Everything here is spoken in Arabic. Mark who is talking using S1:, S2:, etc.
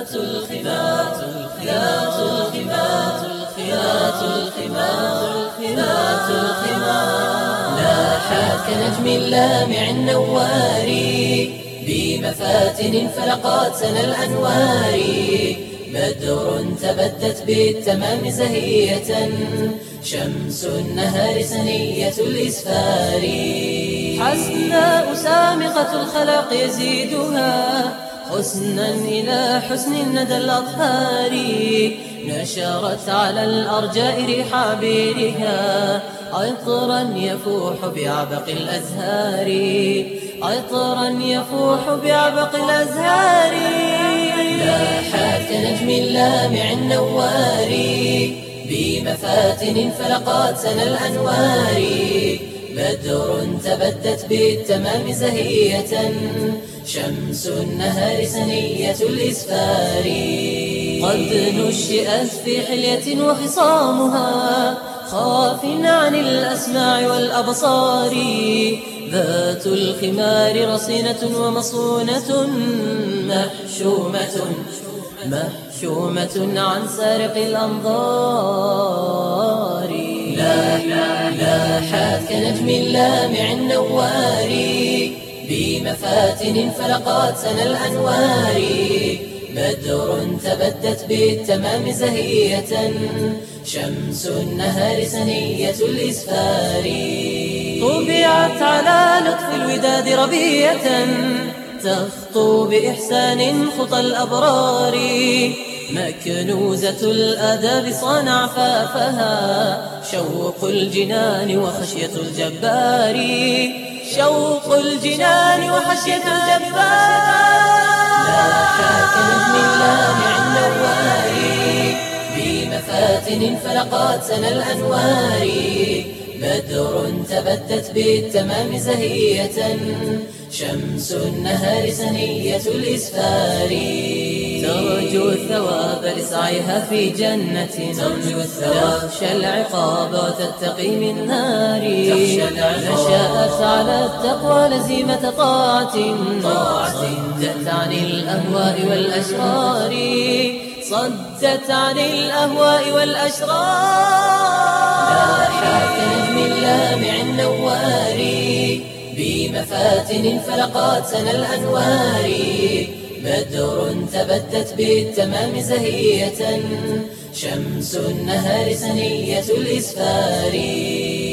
S1: الخمات لاحت كنجم لامع نواري بمفاتن فلقات سنى الأنوار بدر تبدت بالتمام زهية شمس النهار سنية الإسفار حسناء سامقة الخلق يزيدها حسنا إلى حسن ندى الأطهار نشرت على الأرجاء ريح عبيرها عطرا يفوح بعبق الأزهار عطرا يفوح بعبق الأزهار لاحت كنجم لامع نواري بمفاتن فلقات سنى الأنوار بدر تبدت بالتمام زهية شمس النهار سنية الإسفار قد نشئت في حلية وخصامها خاف عن الأسماع والأبصار ذات الخمار رصينة ومصونة محشومة عن سارق الأنظار لاحت كنجم لامع نواري بمفاتن فلقات سنى الأنوار بدر تبدت بالتمام زهية شمس النهار سنية الإسفار طبعت على لطف الوداد ربية تخطو بإحسان خطى الأبرار مكنوزة الآداب صان عفافها شوق الجنان وخشية الجبار شوق الجنان وخشية الجبار لاحت كنجم لامع نواري بمفاتن فلقات سنى الأنوار بدر تبدت بالتمام زهية شمس النهار سنية الإسفار ترجو الثواب لسعيها في جنة تخشى العقاب وتتقي من نار نشأت على التقوى لزيمة طاعة صدت عن الأهواء والأشرار صدت عن الأهواء والأشرار لاحت كنجم لامع نواري بمفاتن فلقات سنى الأنوار بدر تبدت بالتمام زهية شمس النهار سنية الإسفار